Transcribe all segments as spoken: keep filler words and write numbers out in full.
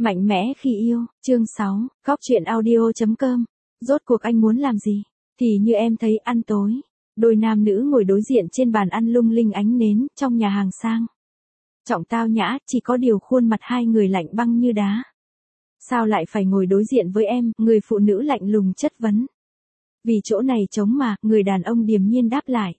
Mạnh mẽ khi yêu, chương sáu, góc truyện audio chấm com. Rốt cuộc anh muốn làm gì? Thì như em thấy, ăn tối. Đôi nam nữ ngồi đối diện trên bàn ăn lung linh ánh nến, trong nhà hàng sang. Trọng tao nhã, chỉ có điều khuôn mặt hai người lạnh băng như đá. Sao lại phải ngồi đối diện với em, người phụ nữ lạnh lùng chất vấn. Vì chỗ này trống mà, người đàn ông điềm nhiên đáp lại.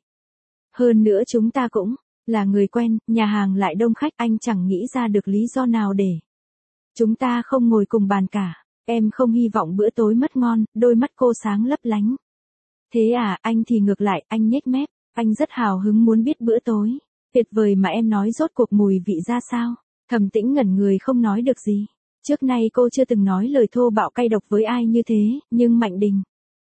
Hơn nữa chúng ta cũng là người quen, nhà hàng lại đông khách, anh chẳng nghĩ ra được lý do nào để chúng ta không ngồi cùng bàn cả. Em không hy vọng bữa tối mất ngon, đôi mắt cô sáng lấp lánh. Thế à, anh thì ngược lại, anh nhếch mép, anh rất hào hứng muốn biết bữa tối tuyệt vời mà em nói rốt cuộc mùi vị ra sao. Thẩm Tĩnh ngẩn người không nói được gì. Trước nay cô chưa từng nói lời thô bạo cay độc với ai như thế, nhưng Mạnh Đình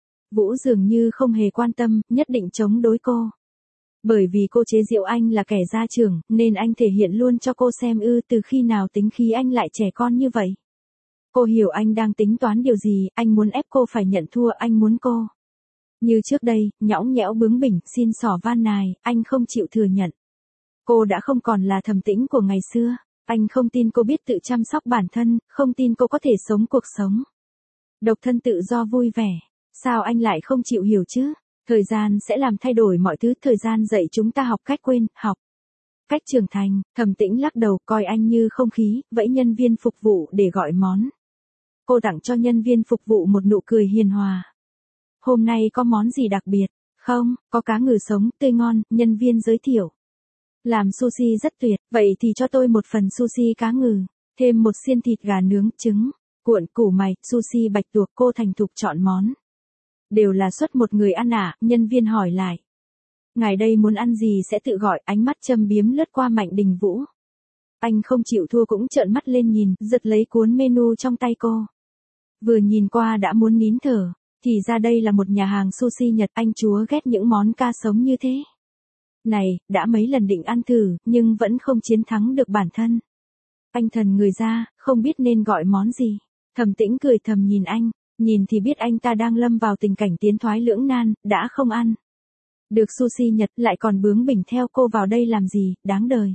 Vũ dường như không hề quan tâm, nhất định chống đối cô. Bởi vì cô chế giễu anh là kẻ gia trưởng, nên anh thể hiện luôn cho cô xem ư từ khi nào tính khí anh lại trẻ con như vậy. Cô hiểu anh đang tính toán điều gì, anh muốn ép cô phải nhận thua, anh muốn cô như trước đây, nhõng nhẽo bướng bỉnh, xin xỏ van nài, anh không chịu thừa nhận. Cô đã không còn là Thẩm Tĩnh của ngày xưa, anh không tin cô biết tự chăm sóc bản thân, không tin cô có thể sống cuộc sống độc thân tự do vui vẻ. Sao anh lại không chịu hiểu chứ? Thời gian sẽ làm thay đổi mọi thứ, thời gian dạy chúng ta học cách quên, học cách trưởng thành. Thẩm Tĩnh lắc đầu, coi anh như không khí, vẫy nhân viên phục vụ để gọi món. Cô tặng cho nhân viên phục vụ một nụ cười hiền hòa. Hôm nay có món gì đặc biệt? Không, có cá ngừ sống, tươi ngon, nhân viên giới thiệu. Làm sushi rất tuyệt, vậy thì cho tôi một phần sushi cá ngừ, thêm một xiên thịt gà nướng, trứng, cuộn củ mày, sushi bạch tuộc. Cô thành thục chọn món. Đều là suất một người ăn à, nhân viên hỏi lại. Ngài đây muốn ăn gì sẽ tự gọi, ánh mắt châm biếm lướt qua Mạnh Đình Vũ. Anh không chịu thua cũng trợn mắt lên nhìn, giật lấy cuốn menu trong tay cô. Vừa nhìn qua đã muốn nín thở, thì ra đây là một nhà hàng sushi Nhật, anh chúa ghét những món cá sống như thế. Này, đã mấy lần định ăn thử, nhưng vẫn không chiến thắng được bản thân. Anh thần người ra, không biết nên gọi món gì. Thẩm Tĩnh cười thầm nhìn anh. Nhìn thì biết anh ta đang lâm vào tình cảnh tiến thoái lưỡng nan, đã không ăn được sushi Nhật lại còn bướng bỉnh theo cô vào đây làm gì, đáng đời.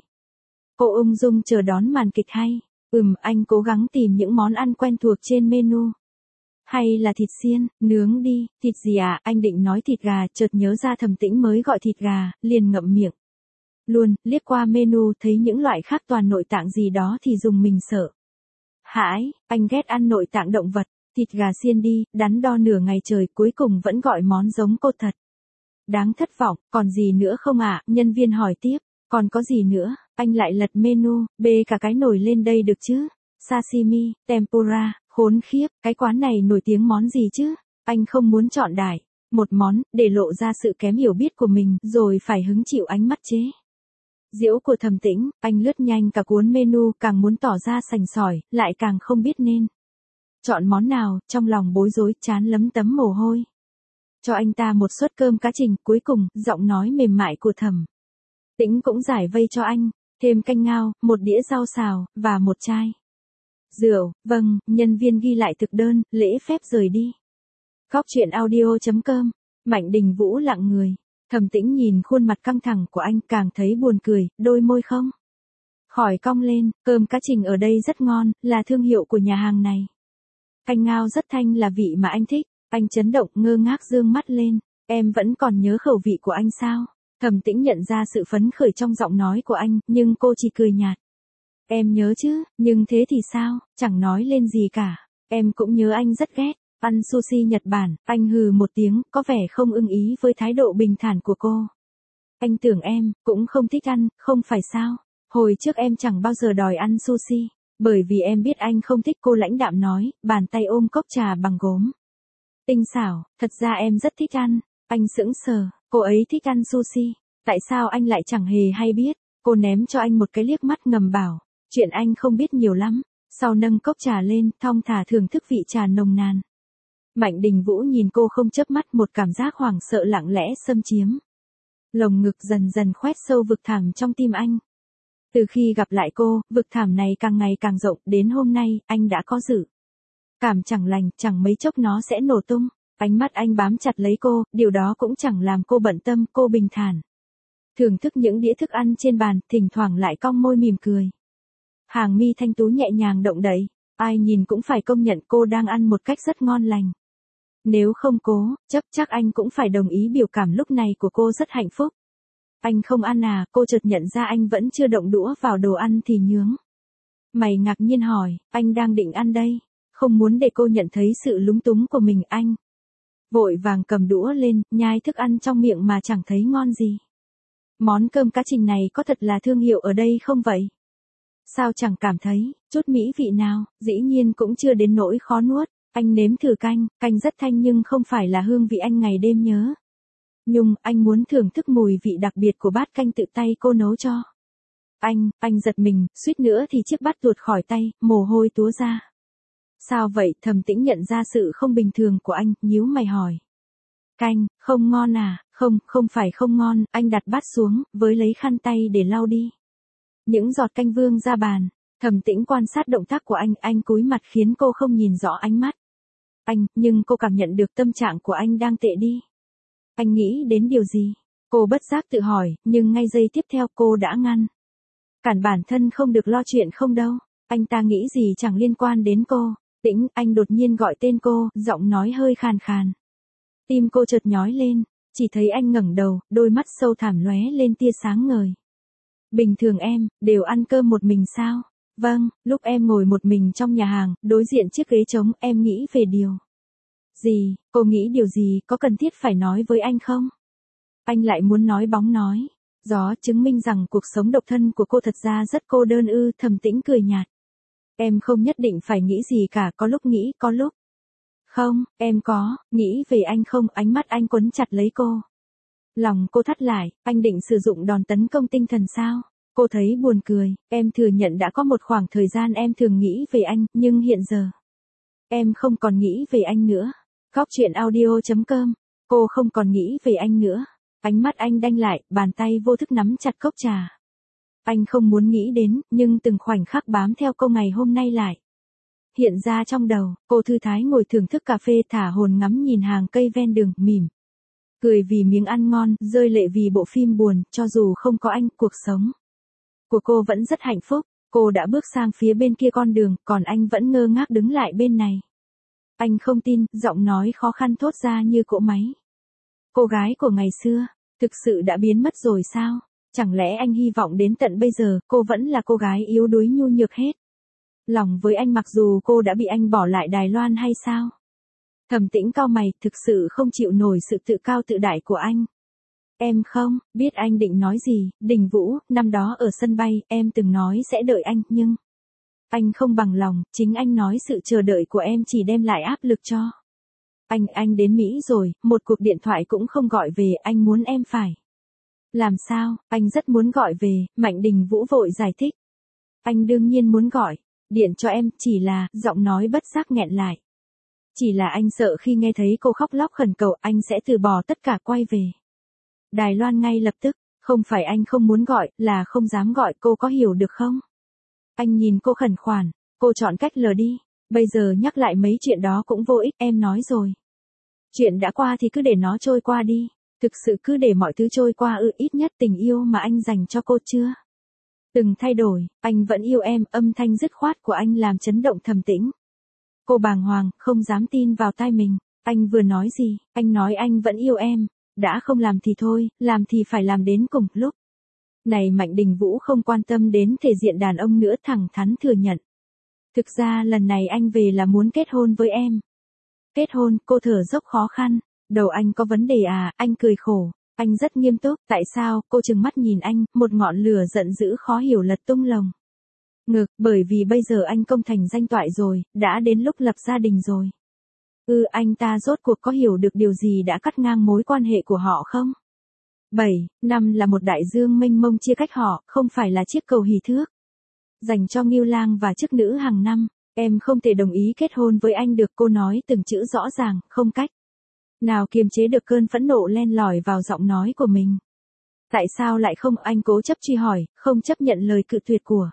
Cô ung dung chờ đón màn kịch hay. Ừm, anh cố gắng tìm những món ăn quen thuộc trên menu. Hay là thịt xiên, nướng đi, thịt gì à, anh định nói thịt gà, chợt nhớ ra Thẩm Tĩnh mới gọi thịt gà, liền ngậm miệng. Luôn, liếc qua menu thấy những loại khác toàn nội tạng gì đó thì dùng mình sợ. Hãi, anh ghét ăn nội tạng động vật. Thịt gà xiên đi, đắn đo nửa ngày trời cuối cùng vẫn gọi món giống cô thật. Đáng thất vọng, còn gì nữa không ạ? À? Nhân viên hỏi tiếp, còn có gì nữa? Anh lại lật menu, bê cả cái nồi lên đây được chứ? Sashimi, tempura, khốn khiếp, cái quán này nổi tiếng món gì chứ? Anh không muốn chọn đại một món, để lộ ra sự kém hiểu biết của mình, rồi phải hứng chịu ánh mắt chế giễu của Thẩm Tĩnh. Anh lướt nhanh cả cuốn menu, càng muốn tỏ ra sành sỏi, lại càng không biết nên chọn món nào, trong lòng bối rối, trán lấm tấm mồ hôi. Cho anh ta một suất cơm cá trình, cuối cùng, giọng nói mềm mại của Thẩm Tĩnh cũng giải vây cho anh, thêm canh ngao, một đĩa rau xào, và một chai rượu. Vâng, nhân viên ghi lại thực đơn, lễ phép rời đi. Góc truyện audio chấm com. Mạnh Đình Vũ lặng người. Thẩm Tĩnh nhìn khuôn mặt căng thẳng của anh, càng thấy buồn cười, đôi môi không khỏi cong lên. Cơm cá trình ở đây rất ngon, là thương hiệu của nhà hàng này. Canh ngao rất thanh là vị mà anh thích. Anh chấn động, ngơ ngác dương mắt lên. Em vẫn còn nhớ khẩu vị của anh sao? Thẩm Tĩnh nhận ra sự phấn khởi trong giọng nói của anh, nhưng cô chỉ cười nhạt. Em nhớ chứ, nhưng thế thì sao, chẳng nói lên gì cả. Em cũng nhớ anh rất ghét ăn sushi Nhật Bản. Anh hừ một tiếng, có vẻ không ưng ý với thái độ bình thản của cô. Anh tưởng em cũng không thích ăn, không phải sao? Hồi trước em chẳng bao giờ đòi ăn sushi. Bởi vì em biết anh không thích, cô lãnh đạm nói, bàn tay ôm cốc trà bằng gốm. Tinh xảo, thật ra em rất thích ăn. Anh sững sờ, cô ấy thích ăn sushi. Tại sao anh lại chẳng hề hay biết? Cô ném cho anh một cái liếc mắt ngầm bảo, chuyện anh không biết nhiều lắm. Sau nâng cốc trà lên, thong thả thưởng thức vị trà nồng nàn. Mạnh Đình Vũ nhìn cô không chớp mắt, một cảm giác hoảng sợ lặng lẽ xâm chiếm lồng ngực, dần dần khoét sâu vực thẳm trong tim anh. Từ khi gặp lại cô, vực thẳm này càng ngày càng rộng, đến hôm nay, anh đã có dự cảm chẳng lành, chẳng mấy chốc nó sẽ nổ tung. Ánh mắt anh bám chặt lấy cô, điều đó cũng chẳng làm cô bận tâm, cô bình thản thưởng thức những đĩa thức ăn trên bàn, thỉnh thoảng lại cong môi mỉm cười. Hàng mi thanh tú nhẹ nhàng động đậy. Ai nhìn cũng phải công nhận cô đang ăn một cách rất ngon lành. Nếu không cố, chấp chắc anh cũng phải đồng ý biểu cảm lúc này của cô rất hạnh phúc. Anh không ăn à, cô chợt nhận ra anh vẫn chưa động đũa vào đồ ăn thì nhướng mày ngạc nhiên hỏi, anh đang định ăn đây. Không muốn để cô nhận thấy sự lúng túng của mình, anh vội vàng cầm đũa lên, nhai thức ăn trong miệng mà chẳng thấy ngon gì. Món cơm cá trình này có thật là thương hiệu ở đây không vậy? Sao chẳng cảm thấy chút mỹ vị nào, dĩ nhiên cũng chưa đến nỗi khó nuốt. Anh nếm thử canh, canh rất thanh nhưng không phải là hương vị anh ngày đêm nhớ. Nhung, anh muốn thưởng thức mùi vị đặc biệt của bát canh tự tay cô nấu cho. Anh, anh giật mình, suýt nữa thì chiếc bát tuột khỏi tay, mồ hôi túa ra. Sao vậy? Thẩm Tĩnh nhận ra sự không bình thường của anh, nhíu mày hỏi. Canh, không ngon à? Không, không phải không ngon, anh đặt bát xuống, với lấy khăn tay để lau đi. Những giọt canh vương ra bàn. Thẩm Tĩnh quan sát động tác của anh, anh cúi mặt khiến cô không nhìn rõ ánh mắt anh, nhưng cô cảm nhận được tâm trạng của anh đang tệ đi. Anh nghĩ đến điều gì? Cô bất giác tự hỏi, nhưng ngay giây tiếp theo cô đã ngăn cản bản thân không được lo chuyện không đâu. Anh ta nghĩ gì chẳng liên quan đến cô. Tĩnh, anh đột nhiên gọi tên cô, giọng nói hơi khàn khàn. Tim cô chợt nhói lên, chỉ thấy anh ngẩng đầu, đôi mắt sâu thẳm lóe lên tia sáng ngời. Bình thường em, đều ăn cơm một mình sao? Vâng, lúc em ngồi một mình trong nhà hàng, đối diện chiếc ghế trống, em nghĩ về điều gì? Cô nghĩ điều gì, có cần thiết phải nói với anh không? Anh lại muốn nói bóng nói gió, chứng minh rằng cuộc sống độc thân của cô thật ra rất cô đơn ư. Thẩm Tĩnh cười nhạt. Em không nhất định phải nghĩ gì cả, có lúc nghĩ, có lúc không, em có, nghĩ về anh không? Ánh mắt anh quấn chặt lấy cô. Lòng cô thắt lại, anh định sử dụng đòn tấn công tinh thần sao? Cô thấy buồn cười, em thừa nhận đã có một khoảng thời gian em thường nghĩ về anh, nhưng hiện giờ em không còn nghĩ về anh nữa. Góc truyện audio chấm com. Cô không còn nghĩ về anh nữa. Ánh mắt anh đanh lại, bàn tay vô thức nắm chặt cốc trà. Anh không muốn nghĩ đến, nhưng từng khoảnh khắc bám theo cô ngày hôm nay lại hiện ra trong đầu. Cô thư thái ngồi thưởng thức cà phê, thả hồn ngắm nhìn hàng cây ven đường, mỉm cười vì miếng ăn ngon, rơi lệ vì bộ phim buồn. Cho dù không có anh, cuộc sống của cô vẫn rất hạnh phúc. Cô đã bước sang phía bên kia con đường, còn anh vẫn ngơ ngác đứng lại bên này. Anh không tin, giọng nói khó khăn thốt ra như cỗ máy. Cô gái của ngày xưa, thực sự đã biến mất rồi sao? Chẳng lẽ anh hy vọng đến tận bây giờ, cô vẫn là cô gái yếu đuối nhu nhược hết lòng với anh mặc dù cô đã bị anh bỏ lại Đài Loan hay sao? Thẩm Tĩnh cau mày, thực sự không chịu nổi sự tự cao tự đại của anh. Em không biết anh định nói gì. Đình Vũ, năm đó ở sân bay, em từng nói sẽ đợi anh, nhưng anh không bằng lòng. Chính anh nói sự chờ đợi của em chỉ đem lại áp lực cho anh. Anh đến Mỹ rồi, một cuộc điện thoại cũng không gọi về. Anh muốn em phải làm sao? Anh rất muốn gọi về. Mạnh Đình Vũ vội giải thích. Anh đương nhiên muốn gọi điện cho em, chỉ là giọng nói bất giác nghẹn lại. Chỉ là anh sợ khi nghe thấy cô khóc lóc khẩn cầu, anh sẽ từ bỏ tất cả quay về Đài Loan ngay lập tức. Không phải anh không muốn gọi, là không dám gọi. Cô có hiểu được không? Anh nhìn cô khẩn khoản. Cô chọn cách lờ đi. Bây giờ nhắc lại mấy chuyện đó cũng vô ích, em nói rồi. Chuyện đã qua thì cứ để nó trôi qua đi. Thực sự cứ để mọi thứ trôi qua ư? Ít nhất tình yêu mà anh dành cho cô chưa từng thay đổi. Anh vẫn yêu em. Âm thanh dứt khoát của anh làm chấn động Thẩm Tĩnh. Cô bàng hoàng, không dám tin vào tai mình. Anh vừa nói gì? Anh nói anh vẫn yêu em. Đã không làm thì thôi, làm thì phải làm đến cùng. Lúc này Mạnh Đình Vũ không quan tâm đến thể diện đàn ông nữa, thẳng thắn thừa nhận. Thực ra lần này anh về là muốn kết hôn với em. Kết hôn? Cô thở dốc khó khăn. Đầu anh có vấn đề à? Anh cười khổ. Anh rất nghiêm túc. Tại sao? Cô trừng mắt nhìn anh, một ngọn lửa giận dữ khó hiểu lật tung lồng ngực. Bởi vì bây giờ anh công thành danh toại rồi, đã đến lúc lập gia đình rồi. Ừ, anh ta rốt cuộc có hiểu được điều gì đã cắt ngang mối quan hệ của họ không? bảy năm là một đại dương mênh mông chia cách họ, không phải là chiếc cầu hỷ thước dành cho Ngưu Lang và chức nữ hàng năm. Em không thể đồng ý kết hôn với anh được. Cô nói từng chữ rõ ràng, không cách nào kiềm chế được cơn phẫn nộ len lỏi vào giọng nói của mình. Tại sao lại không? Anh cố chấp truy hỏi, không chấp nhận lời cự tuyệt của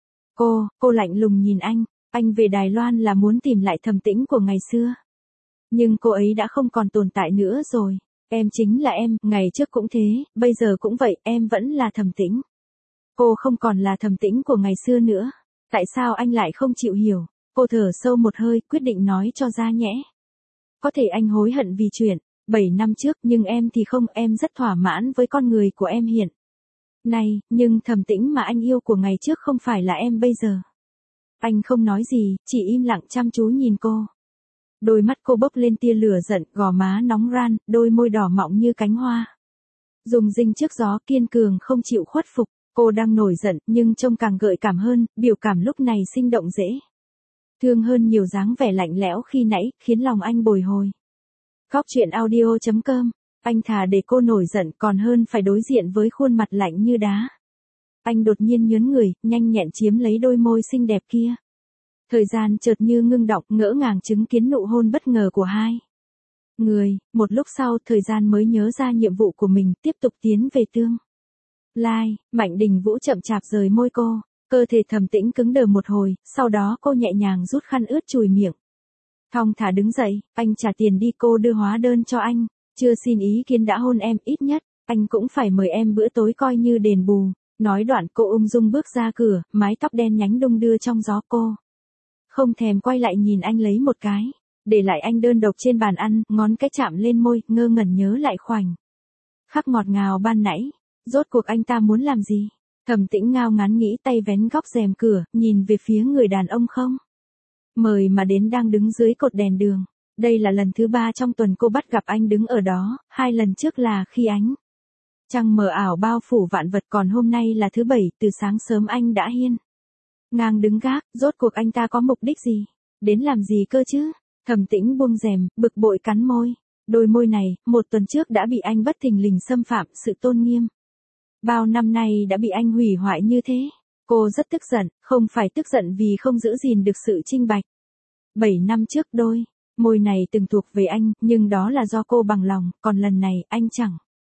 cô. Cô lạnh lùng nhìn anh. Anh về Đài Loan là muốn tìm lại Thẩm Tĩnh của ngày xưa. Nhưng cô ấy đã không còn tồn tại nữa rồi. Em chính là em, ngày trước cũng thế, bây giờ cũng vậy, em vẫn là Thẩm Tĩnh. Cô không còn là Thẩm Tĩnh của ngày xưa nữa. Tại sao anh lại không chịu hiểu? Cô Cô thở sâu một hơi, quyết định nói cho ra nhẽ. Có thể anh hối hận vì chuyện bảy năm trước, nhưng em thì không, em rất thỏa mãn với con người của em hiện nay, nhưng Thẩm Tĩnh mà anh yêu của ngày trước không phải là em bây giờ. Anh không nói gì, chỉ im lặng chăm chú nhìn cô. Đôi mắt cô bốc lên tia lửa giận, gò má nóng ran, đôi môi đỏ mọng như cánh hoa. Rung rinh trước gió, kiên cường không chịu khuất phục. Cô đang nổi giận, nhưng trông càng gợi cảm hơn, biểu cảm lúc này sinh động dễ thương hơn nhiều dáng vẻ lạnh lẽo khi nãy, khiến lòng anh bồi hồi. Góc truyện audio chấm com. Anh thà để cô nổi giận còn hơn phải đối diện với khuôn mặt lạnh như đá. Anh đột nhiên nhớn người, nhanh nhẹn chiếm lấy đôi môi xinh đẹp kia. Thời gian chợt như ngưng đọng, ngỡ ngàng chứng kiến nụ hôn bất ngờ của hai người. Một lúc sau, thời gian mới nhớ ra nhiệm vụ của mình, tiếp tục tiến về tương lai. Mạnh Đình Vũ chậm chạp rời môi cô. Cơ thể Thẩm Tĩnh cứng đờ một hồi, sau đó cô nhẹ nhàng rút khăn ướt chùi miệng. Thong thả đứng dậy, anh trả tiền đi, cô đưa hóa đơn cho anh. Chưa xin ý kiến đã hôn em, ít nhất anh cũng phải mời em bữa tối coi như đền bù. Nói đoạn cô ung dung bước ra cửa, mái tóc đen nhánh đung đưa trong gió. Cô không thèm quay lại nhìn anh lấy một cái, để lại anh đơn độc trên bàn ăn, ngón cái chạm lên môi, ngơ ngẩn nhớ lại khoảnh khắc ngọt ngào ban nãy. Rốt cuộc anh ta muốn làm gì? Thẩm Tĩnh ngao ngán nghĩ, tay vén góc rèm cửa, nhìn về phía người đàn ông không mời mà đến đang đứng dưới cột đèn đường. Đây là lần thứ ba trong tuần cô bắt gặp anh đứng ở đó, hai lần trước là khi ánh trăng mờ ảo bao phủ vạn vật, còn hôm nay là thứ bảy, từ sáng sớm anh đã hiên ngang đứng gác. Rốt cuộc anh ta có mục đích gì? Đến làm gì cơ chứ? Thẩm Tĩnh buông rèm, bực bội cắn môi. Đôi môi này, một tuần trước đã bị anh bất thình lình xâm phạm sự tôn nghiêm. Bao năm nay đã bị anh hủy hoại như thế. Cô rất tức giận, không phải tức giận vì không giữ gìn được sự trinh bạch. Bảy năm trước đôi môi này từng thuộc về anh, nhưng đó là do cô bằng lòng, còn lần này anh chẳng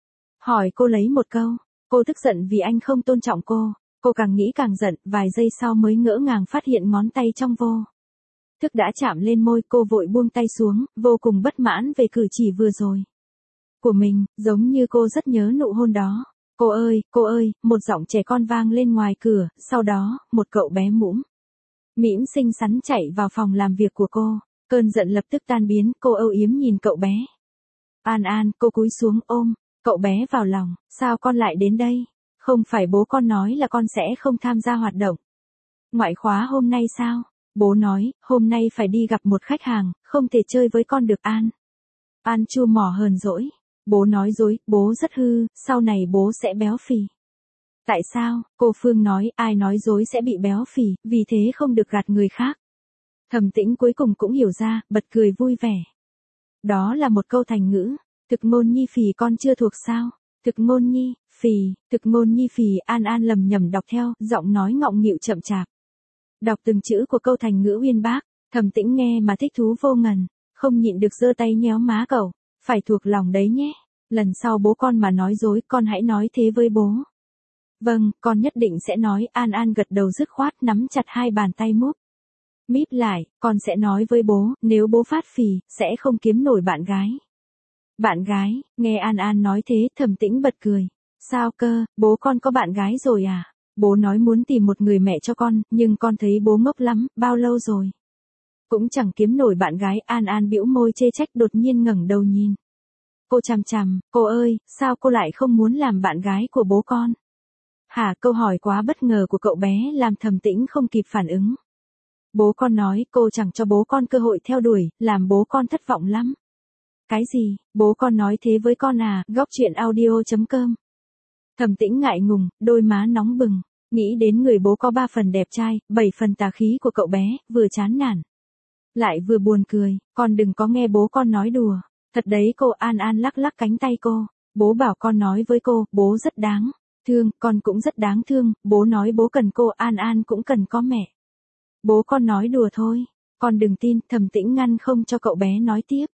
hỏi cô lấy một câu. Cô tức giận vì anh không tôn trọng cô. Cô càng nghĩ càng giận, vài giây sau mới ngỡ ngàng phát hiện ngón tay trong vô thức đã chạm lên môi. Cô vội buông tay xuống, vô cùng bất mãn về cử chỉ vừa rồi của mình, giống như cô rất nhớ nụ hôn đó. Cô ơi, cô ơi, một giọng trẻ con vang lên ngoài cửa, sau đó, một cậu bé mũm mĩm xinh xắn chạy vào phòng làm việc của cô. Cơn giận lập tức tan biến, cô âu yếm nhìn cậu bé. An An, cô cúi xuống ôm cậu bé vào lòng. Sao con lại đến đây? Không phải bố con nói là con sẽ không tham gia hoạt động ngoại khóa hôm nay sao? Bố nói, hôm nay phải đi gặp một khách hàng, không thể chơi với con được. An An chua mỏ hờn dỗi. Bố nói dối, bố rất hư, sau này bố sẽ béo phì. Tại sao? Cô Phương nói, ai nói dối sẽ bị béo phì, vì thế không được gạt người khác. Thẩm Tĩnh cuối cùng cũng hiểu ra, bật cười vui vẻ. Đó là một câu thành ngữ. Thực ngôn nhi phì con chưa thuộc sao? Thực ngôn nhi, phì, thực ngôn nhi phì. An An lầm nhầm đọc theo, giọng nói ngọng nghịu chậm chạp. Đọc từng chữ của câu thành ngữ uyên bác. Thẩm Tĩnh nghe mà thích thú vô ngần, không nhịn được giơ tay nhéo má cậu. Phải thuộc lòng đấy nhé. Lần sau bố con mà nói dối, con hãy nói thế với bố. Vâng, con nhất định sẽ nói. An An gật đầu dứt khoát, nắm chặt hai bàn tay múp míp lại. Con sẽ nói với bố, nếu bố phát phì, sẽ không kiếm nổi bạn gái. Bạn gái? Nghe An An nói thế, Thẩm Tĩnh bật cười. Sao cơ, bố con có bạn gái rồi à? Bố nói muốn tìm một người mẹ cho con, nhưng con thấy bố ngốc lắm, bao lâu rồi cũng chẳng kiếm nổi bạn gái. An An bĩu môi chê trách, đột nhiên ngẩng đầu nhìn cô chằm chằm. Cô ơi, sao cô lại không muốn làm bạn gái của bố con? Hả? Câu hỏi quá bất ngờ của cậu bé làm Thẩm Tĩnh không kịp phản ứng. Bố con nói cô chẳng cho bố con cơ hội theo đuổi, làm bố con thất vọng lắm. Cái gì? Bố con nói thế với con à? Góc truyện audio chấm com. Thẩm Tĩnh ngại ngùng, đôi má nóng bừng, nghĩ đến người bố có ba phần đẹp trai, bảy phần tà khí của cậu bé, vừa chán nản lại vừa buồn cười. Con đừng có nghe bố con nói đùa. Thật đấy cô. An An lắc lắc cánh tay cô. Bố bảo con nói với cô, bố rất đáng thương, con cũng rất đáng thương. Bố nói bố cần cô, An An cũng cần có mẹ. Bố con nói đùa thôi. Con đừng tin. Thẩm Tĩnh ngăn không cho cậu bé nói tiếp.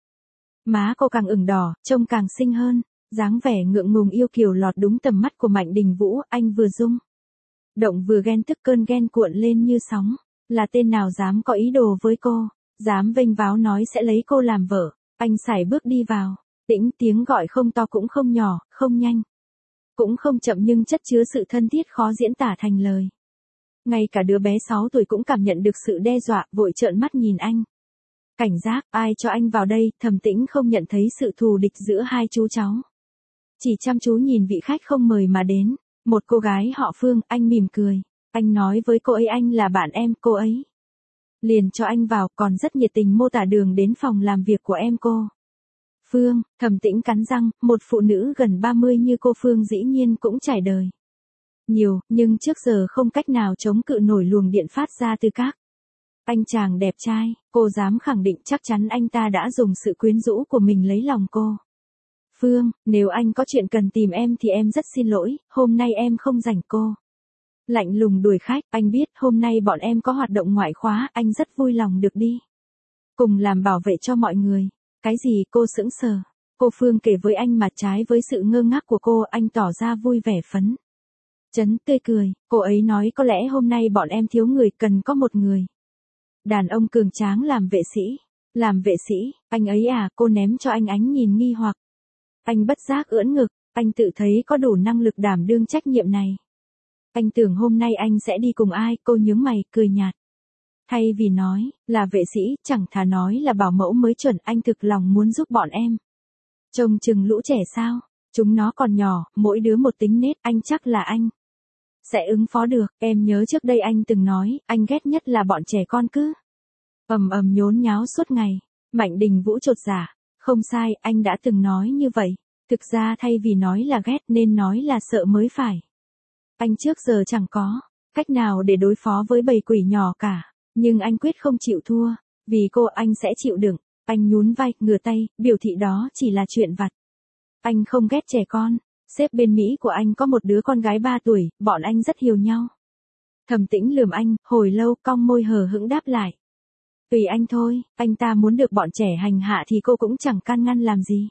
Má cô càng ửng đỏ, trông càng xinh hơn. Dáng vẻ ngượng ngùng yêu kiều lọt đúng tầm mắt của Mạnh Đình Vũ. Anh vừa rung động vừa ghen tức, cơn ghen cuộn lên như sóng. Là tên nào dám có ý đồ với cô, dám vênh váo nói sẽ lấy cô làm vợ. Anh sải bước đi vào. Tĩnh, tiếng gọi không to cũng không nhỏ, không nhanh cũng không chậm, nhưng chất chứa sự thân thiết khó diễn tả thành lời. Ngay cả đứa bé sáu tuổi cũng cảm nhận được sự đe dọa, vội trợn mắt nhìn anh. Cảnh giác, ai cho anh vào đây, Thẩm Tĩnh không nhận thấy sự thù địch giữa hai chú cháu. Chỉ chăm chú nhìn vị khách không mời mà đến, một cô gái họ Phương, anh mỉm cười. Anh nói với cô ấy anh là bạn em, cô ấy liền cho anh vào, còn rất nhiệt tình mô tả đường đến phòng làm việc của em cô. Phương, Thẩm Tĩnh cắn răng, một phụ nữ gần ba mươi như cô Phương dĩ nhiên cũng trải đời nhiều, nhưng trước giờ không cách nào chống cự nổi luồng điện phát ra từ các anh chàng đẹp trai, cô dám khẳng định chắc chắn anh ta đã dùng sự quyến rũ của mình lấy lòng cô. Phương, nếu anh có chuyện cần tìm em thì em rất xin lỗi, hôm nay em không rảnh cô. Lạnh lùng đuổi khách, anh biết hôm nay bọn em có hoạt động ngoại khóa, anh rất vui lòng được đi cùng làm bảo vệ cho mọi người. Cái gì? Cô sững sờ. Cô Phương kể với anh mà trái với sự ngơ ngác của cô, anh tỏ ra vui vẻ phấn chấn tươi cười. Cô ấy nói có lẽ hôm nay bọn em thiếu người, cần có một người đàn ông cường tráng làm vệ sĩ. Làm vệ sĩ, anh ấy à? Cô ném cho anh ánh nhìn nghi hoặc. Anh bất giác ưỡn ngực, anh tự thấy có đủ năng lực đảm đương trách nhiệm này. Anh tưởng hôm nay anh sẽ đi cùng ai? Cô nhướng mày, cười nhạt. Thay vì nói là vệ sĩ, chẳng thà nói là bảo mẫu mới chuẩn, anh thực lòng muốn giúp bọn em trông chừng lũ trẻ sao? Chúng nó còn nhỏ, mỗi đứa một tính nết, anh chắc là anh sẽ ứng phó được. Em nhớ trước đây anh từng nói, anh ghét nhất là bọn trẻ con cứ ầm ầm nhốn nháo suốt ngày. Mạnh Đình Vũ chột dạ. Không sai, anh đã từng nói như vậy. Thực ra thay vì nói là ghét nên nói là sợ mới phải. Anh trước giờ chẳng có cách nào để đối phó với bầy quỷ nhỏ cả. Nhưng anh quyết không chịu thua. Vì cô anh sẽ chịu đựng. Anh nhún vai, ngửa tay, biểu thị đó chỉ là chuyện vặt. Anh không ghét trẻ con. Sếp bên Mỹ của anh có một đứa con gái ba tuổi, bọn anh rất hiểu nhau. Thẩm Tĩnh lườm anh, hồi lâu, cong môi hờ hững đáp lại. Tùy anh thôi, anh ta muốn được bọn trẻ hành hạ thì cô cũng chẳng can ngăn làm gì.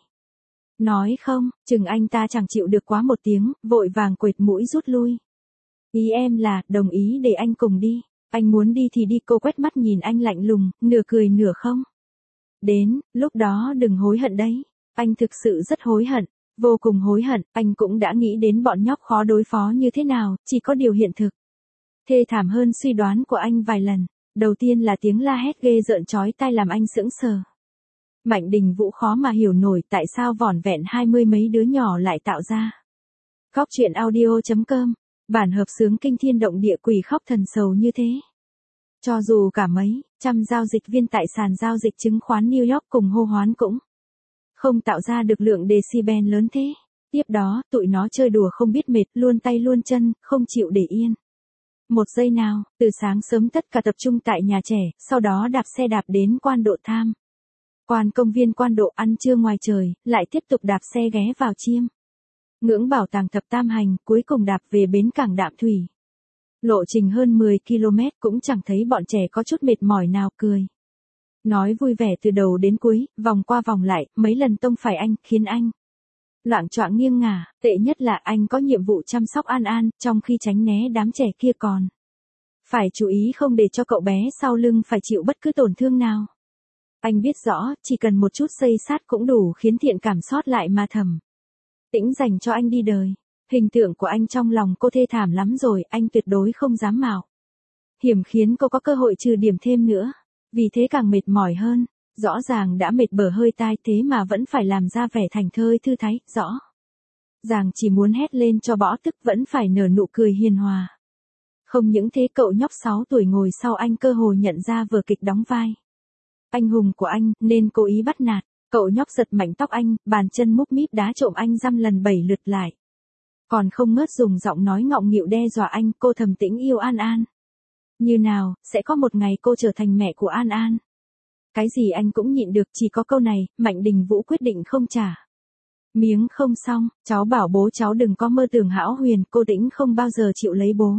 Nói không, chừng anh ta chẳng chịu được quá một tiếng, vội vàng quệt mũi rút lui. Ý em là, đồng ý để anh cùng đi. Anh muốn đi thì đi, cô quét mắt nhìn anh lạnh lùng, nửa cười nửa không. Đến, lúc đó đừng hối hận đấy. Anh thực sự rất hối hận, vô cùng hối hận, anh cũng đã nghĩ đến bọn nhóc khó đối phó như thế nào, chỉ có điều hiện thực thê thảm hơn suy đoán của anh vài lần. Đầu tiên là tiếng la hét ghê rợn chói tai làm anh sững sờ. Mạnh Đình Vũ khó mà hiểu nổi tại sao vỏn vẹn hai mươi mấy đứa nhỏ lại tạo ra. Góc truyện audio chấm com, bản hợp xướng kinh thiên động địa quỷ khóc thần sầu như thế. Cho dù cả mấy trăm giao dịch viên tại sàn giao dịch chứng khoán New York cùng hô hoán cũng không tạo ra được lượng decibel lớn thế. Tiếp đó, tụi nó chơi đùa không biết mệt, luôn tay luôn chân, không chịu để yên một giây nào. Từ sáng sớm tất cả tập trung tại nhà trẻ, sau đó đạp xe đạp đến quan độ tham quan công viên quan độ, ăn trưa ngoài trời, lại tiếp tục đạp xe ghé vào chiêm ngưỡng bảo tàng thập tam hành, cuối cùng đạp về bến cảng Đạm Thủy. Lộ trình hơn mười ki lô mét, cũng chẳng thấy bọn trẻ có chút mệt mỏi nào, cười nói vui vẻ từ đầu đến cuối, vòng qua vòng lại, mấy lần tông phải anh, khiến anh loạng choạng nghiêng ngả. Tệ nhất là anh có nhiệm vụ chăm sóc An An, trong khi tránh né đám trẻ kia còn phải chú ý không để cho cậu bé sau lưng phải chịu bất cứ tổn thương nào. Anh biết rõ, chỉ cần một chút xây sát cũng đủ khiến thiện cảm sót lại mà Thẩm Tĩnh dành cho anh đi đời. Hình tượng của anh trong lòng cô thê thảm lắm rồi, anh tuyệt đối không dám mạo hiểm khiến cô có cơ hội trừ điểm thêm nữa. Vì thế càng mệt mỏi hơn. Rõ ràng đã mệt bở hơi tai thế mà vẫn phải làm ra vẻ thành thơi thư thái, rõ ràng chỉ muốn hét lên cho bỏ tức, vẫn phải nở nụ cười hiền hòa. Không những thế, cậu nhóc sáu tuổi ngồi sau anh cơ hồ nhận ra vở kịch đóng vai anh hùng của anh, nên cố ý bắt nạt. Cậu nhóc giật mạnh tóc anh, bàn chân múc míp đá trộm anh dăm lần bảy lượt lại. Còn không ngớt dùng giọng nói ngọng nghịu đe dọa anh. Cô Thẩm Tĩnh yêu An An như nào, sẽ có một ngày cô trở thành mẹ của An An. Cái gì anh cũng nhịn được, chỉ có câu này, Mạnh Đình Vũ quyết định không trả miếng không xong. Cháu bảo bố cháu đừng có mơ tưởng hão huyền, cô Tĩnh không bao giờ chịu lấy bố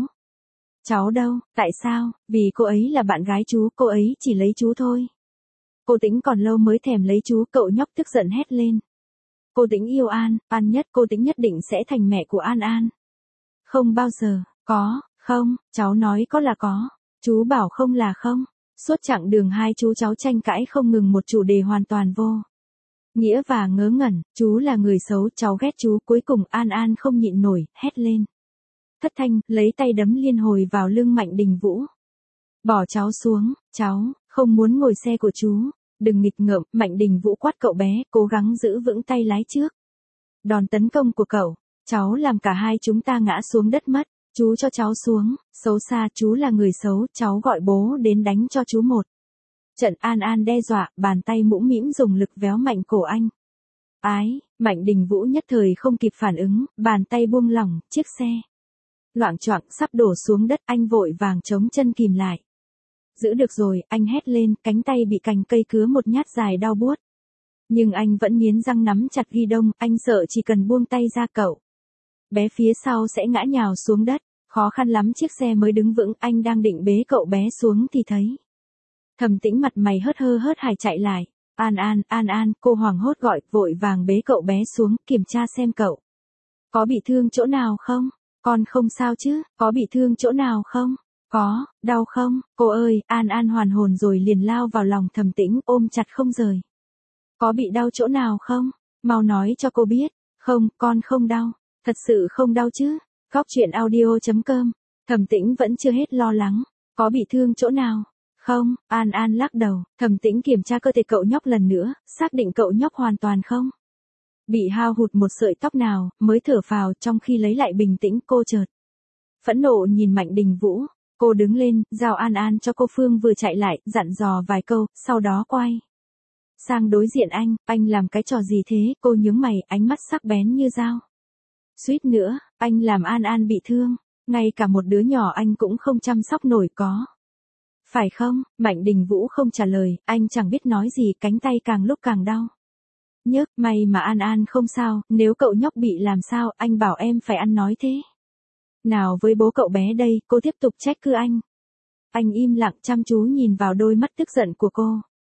cháu đâu. Tại sao? Vì cô ấy là bạn gái chú, cô ấy chỉ lấy chú thôi. Cô Tĩnh còn lâu mới thèm lấy chú, cậu nhóc tức giận hét lên. Cô Tĩnh yêu An, An nhất, cô Tĩnh nhất định sẽ thành mẹ của An An. Không bao giờ, có, không, cháu nói có là có, chú bảo không là không. Suốt chặng đường hai chú cháu tranh cãi không ngừng một chủ đề hoàn toàn vô nghĩa và ngớ ngẩn. Chú là người xấu, cháu ghét chú. Cuối cùng An An không nhịn nổi, hét lên. thất thanh, lấy tay đấm liên hồi vào lưng Mạnh Đình Vũ. Bỏ cháu xuống, cháu, không muốn ngồi xe của chú. Đừng nghịch ngợm, Mạnh Đình Vũ quát cậu bé, cố gắng giữ vững tay lái trước. Đòn tấn công của cậu, cháu làm cả hai chúng ta ngã xuống đất mất. Chú cho cháu xuống, xấu xa, chú là người xấu, cháu gọi bố đến đánh cho chú một trận. An An đe dọa, bàn tay mũm mĩm dùng lực véo mạnh cổ anh. Ái, Mạnh Đình Vũ nhất thời không kịp phản ứng, bàn tay buông lỏng, chiếc xe loạng choạng sắp đổ xuống đất, anh vội vàng chống chân kìm lại. Giữ được rồi, anh hét lên, cánh tay bị cành cây cứa một nhát dài đau buốt. Nhưng anh vẫn nghiến răng nắm chặt ghi đông, anh sợ chỉ cần buông tay ra cậu bé phía sau sẽ ngã nhào xuống đất. Khó khăn lắm chiếc xe mới đứng vững, anh đang định bế cậu bé xuống thì thấy Thẩm Tĩnh mặt mày hớt hơ hớt hải chạy lại. An An, An An, cô hoảng hốt gọi, vội vàng bế cậu bé xuống, kiểm tra xem cậu có bị thương chỗ nào không? Con không sao chứ, có bị thương chỗ nào không? Có, đau không? Cô ơi, An An hoàn hồn rồi liền lao vào lòng Thẩm Tĩnh, ôm chặt không rời. Có bị đau chỗ nào không? Mau nói cho cô biết. Không, con không đau. Thật sự không đau chứ? Góc chuyện audio chấm com. Thẩm Tĩnh vẫn chưa hết lo lắng. Có bị thương chỗ nào? Không, An An lắc đầu. Thẩm Tĩnh kiểm tra cơ thể cậu nhóc lần nữa, xác định cậu nhóc hoàn toàn không bị hao hụt một sợi tóc nào, mới thở phào. Trong khi lấy lại bình tĩnh, cô chợt phẫn nộ nhìn Mạnh Đình Vũ. Cô đứng lên, giao An An cho cô Phương vừa chạy lại, dặn dò vài câu, sau đó quay sang đối diện anh. Anh làm cái trò gì thế? Cô nhướng mày, ánh mắt sắc bén như dao. Suýt nữa, anh làm An An bị thương. Ngay cả một đứa nhỏ anh cũng không chăm sóc nổi có phải không? Mạnh Đình Vũ không trả lời, anh chẳng biết nói gì, cánh tay càng lúc càng đau nhức. May mà An An không sao, nếu cậu nhóc bị làm sao, anh bảo em phải ăn nói thế nào với bố cậu bé đây? Cô tiếp tục trách cứ anh. Anh im lặng chăm chú nhìn vào đôi mắt tức giận của cô.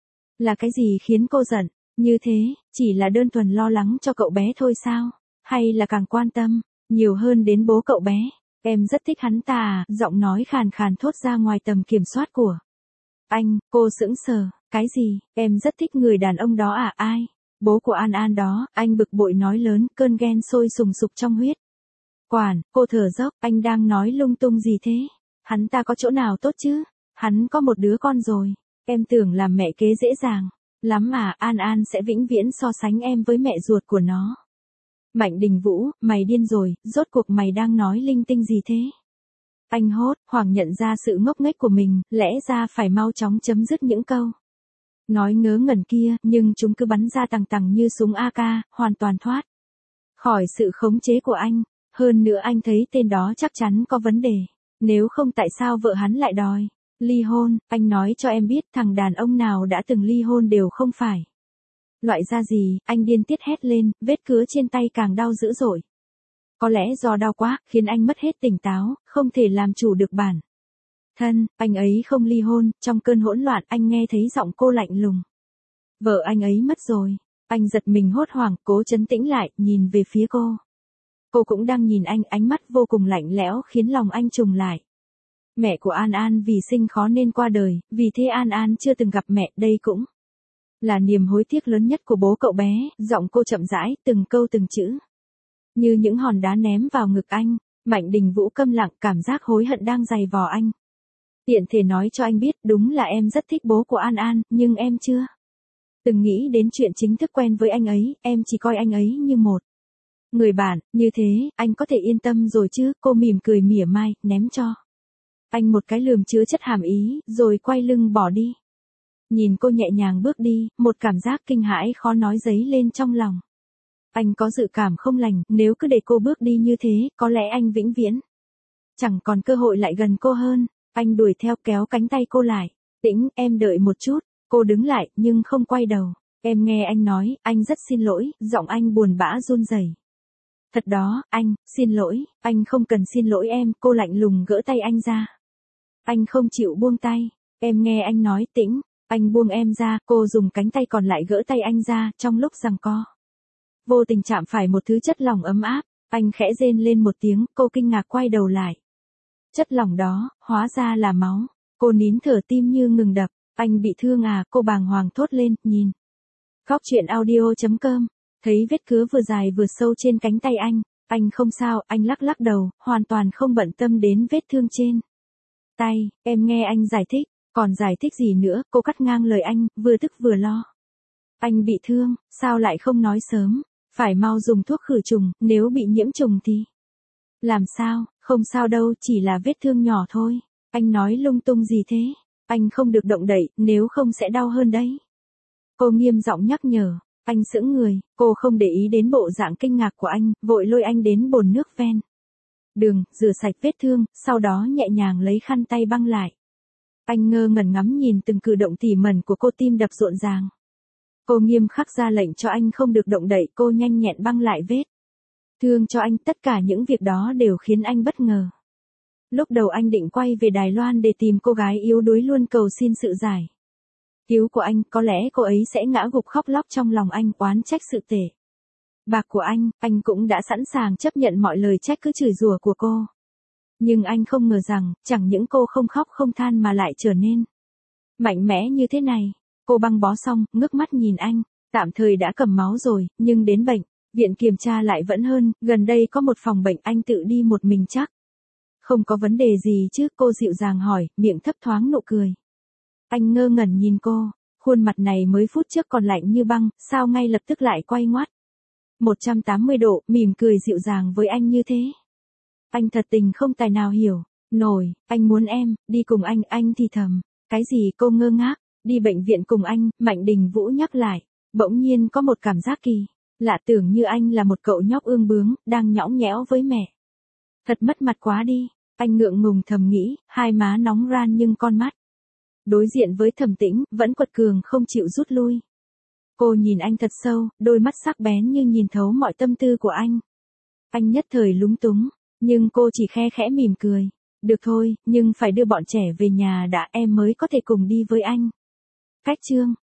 Là cái gì khiến cô giận như thế? Chỉ là đơn thuần lo lắng cho cậu bé thôi sao? Hay là càng quan tâm nhiều hơn đến bố cậu bé? Em rất thích hắn ta à? Giọng nói khàn khàn thốt ra ngoài tầm kiểm soát của anh. Cô sững sờ. Cái gì? Em rất thích người đàn ông đó à? Ai? Bố của An An đó. Anh bực bội nói lớn, cơn ghen sôi sùng sục trong huyết quản. Cô thở dốc. Anh đang nói lung tung gì thế? Hắn ta có chỗ nào tốt chứ? Hắn có một đứa con rồi. Em tưởng làm mẹ kế dễ dàng lắm à? An An sẽ vĩnh viễn so sánh em với mẹ ruột của nó. Mạnh Đình Vũ, mày điên rồi, rốt cuộc mày đang nói linh tinh gì thế? Anh hốt hoảng nhận ra sự ngốc nghếch của mình, lẽ ra phải mau chóng chấm dứt những câu nói ngớ ngẩn kia, nhưng chúng cứ bắn ra tằng tằng như súng a ca, hoàn toàn thoát khỏi sự khống chế của anh. Hơn nữa anh thấy tên đó chắc chắn có vấn đề. Nếu không tại sao vợ hắn lại đòi ly hôn? Anh nói cho em biết, thằng đàn ông nào đã từng ly hôn đều không phải loại da gì. Anh điên tiết hét lên, vết cứa trên tay càng đau dữ dội. Có lẽ do đau quá, khiến anh mất hết tỉnh táo, không thể làm chủ được bản thân. Anh ấy không ly hôn. Trong cơn hỗn loạn, anh nghe thấy giọng cô lạnh lùng. Vợ anh ấy mất rồi. Anh giật mình hốt hoảng, cố trấn tĩnh lại, nhìn về phía cô. Cô cũng đang nhìn anh, ánh mắt vô cùng lạnh lẽo khiến lòng anh trùng lại. Mẹ của An An vì sinh khó nên qua đời, vì thế An An chưa từng gặp mẹ, đây cũng là niềm hối tiếc lớn nhất của bố cậu bé. Giọng cô chậm rãi, từng câu từng chữ như những hòn đá ném vào ngực anh. Mạnh Đình Vũ câm lặng, cảm giác hối hận đang dày vò anh. Tiện thể nói cho anh biết, đúng là em rất thích bố của An An, nhưng em chưa từng nghĩ đến chuyện chính thức quen với anh ấy, em chỉ coi anh ấy như một người bạn. Như thế, anh có thể yên tâm rồi chứ? Cô mỉm cười mỉa mai, ném cho anh một cái lườm chứa chất hàm ý, rồi quay lưng bỏ đi. Nhìn cô nhẹ nhàng bước đi, một cảm giác kinh hãi khó nói dấy lên trong lòng. Anh có dự cảm không lành, nếu cứ để cô bước đi như thế, có lẽ anh vĩnh viễn chẳng còn cơ hội lại gần cô hơn. Anh đuổi theo, kéo cánh tay cô lại. Tĩnh, em đợi một chút. Cô đứng lại, nhưng không quay đầu. Em nghe anh nói, anh rất xin lỗi. Giọng anh buồn bã run rẩy. Thật đó, anh, xin lỗi. Anh không cần xin lỗi em. Cô lạnh lùng gỡ tay anh ra. Anh không chịu buông tay. Em nghe anh nói. Tĩnh. Anh buông em ra. Cô dùng cánh tay còn lại gỡ tay anh ra. Trong lúc giằng co, vô tình chạm phải một thứ chất lỏng ấm áp. Anh khẽ rên lên một tiếng. Cô kinh ngạc quay đầu lại. Chất lỏng đó, hóa ra là máu. Cô nín thở, tim như ngừng đập. Anh bị thương à? Cô bàng hoàng thốt lên, nhìn góc chuyện audio chấm com. Thấy vết cứa vừa dài vừa sâu trên cánh tay anh. Anh không sao, anh lắc lắc đầu, hoàn toàn không bận tâm đến vết thương trên tay. Em nghe anh giải thích, còn giải thích gì nữa, cô cắt ngang lời anh, vừa tức vừa lo. Anh bị thương, sao lại không nói sớm, phải mau dùng thuốc khử trùng, nếu bị nhiễm trùng thì... Làm sao, không sao đâu, chỉ là vết thương nhỏ thôi. Anh nói lung tung gì thế? Anh không được động đậy, nếu không sẽ đau hơn đấy. Cô nghiêm giọng nhắc nhở. Anh sững người, cô không để ý đến bộ dạng kinh ngạc của anh, vội lôi anh đến bồn nước ven đường, rửa sạch vết thương, sau đó nhẹ nhàng lấy khăn tay băng lại. Anh ngơ ngẩn ngắm nhìn từng cử động tỉ mẩn của cô, tim đập rộn ràng. Cô nghiêm khắc ra lệnh cho anh không được động đậy, cô nhanh nhẹn băng lại vết thương cho anh, tất cả những việc đó đều khiến anh bất ngờ. Lúc đầu anh định quay về Đài Loan để tìm cô gái yếu đuối luôn cầu xin sự giải cứu của anh, có lẽ cô ấy sẽ ngã gục khóc lóc trong lòng anh, oán trách sự tệ bạc của anh, anh cũng đã sẵn sàng chấp nhận mọi lời trách cứ chửi rủa của cô. Nhưng anh không ngờ rằng, chẳng những cô không khóc không than mà lại trở nên mạnh mẽ như thế này. Cô băng bó xong, ngước mắt nhìn anh, tạm thời đã cầm máu rồi, nhưng đến bệnh viện kiểm tra lại vẫn hơn, gần đây có một phòng bệnh, anh tự đi một mình chắc. Không có vấn đề gì chứ, cô dịu dàng hỏi, miệng thấp thoáng nụ cười. Anh ngơ ngẩn nhìn cô, khuôn mặt này mới phút trước còn lạnh như băng, sao ngay lập tức lại quay ngoắt một trăm tám mươi độ, mỉm cười dịu dàng với anh như thế. Anh thật tình không tài nào hiểu nổi, anh muốn em đi cùng anh, anh thì thầm. Cái gì? Cô ngơ ngác. Đi bệnh viện cùng anh, Mạnh Đình Vũ nhắc lại. Bỗng nhiên có một cảm giác kỳ lạ, tưởng như anh là một cậu nhóc ương bướng, đang nhõng nhẽo với mẹ. Thật mất mặt quá đi, anh ngượng ngùng thầm nghĩ, hai má nóng ran nhưng con mắt đối diện với Thẩm Tĩnh, vẫn quật cường không chịu rút lui. Cô nhìn anh thật sâu, đôi mắt sắc bén như nhìn thấu mọi tâm tư của anh. Anh nhất thời lúng túng, nhưng cô chỉ khe khẽ mỉm cười. Được thôi, nhưng phải đưa bọn trẻ về nhà đã, em mới có thể cùng đi với anh. Cách chương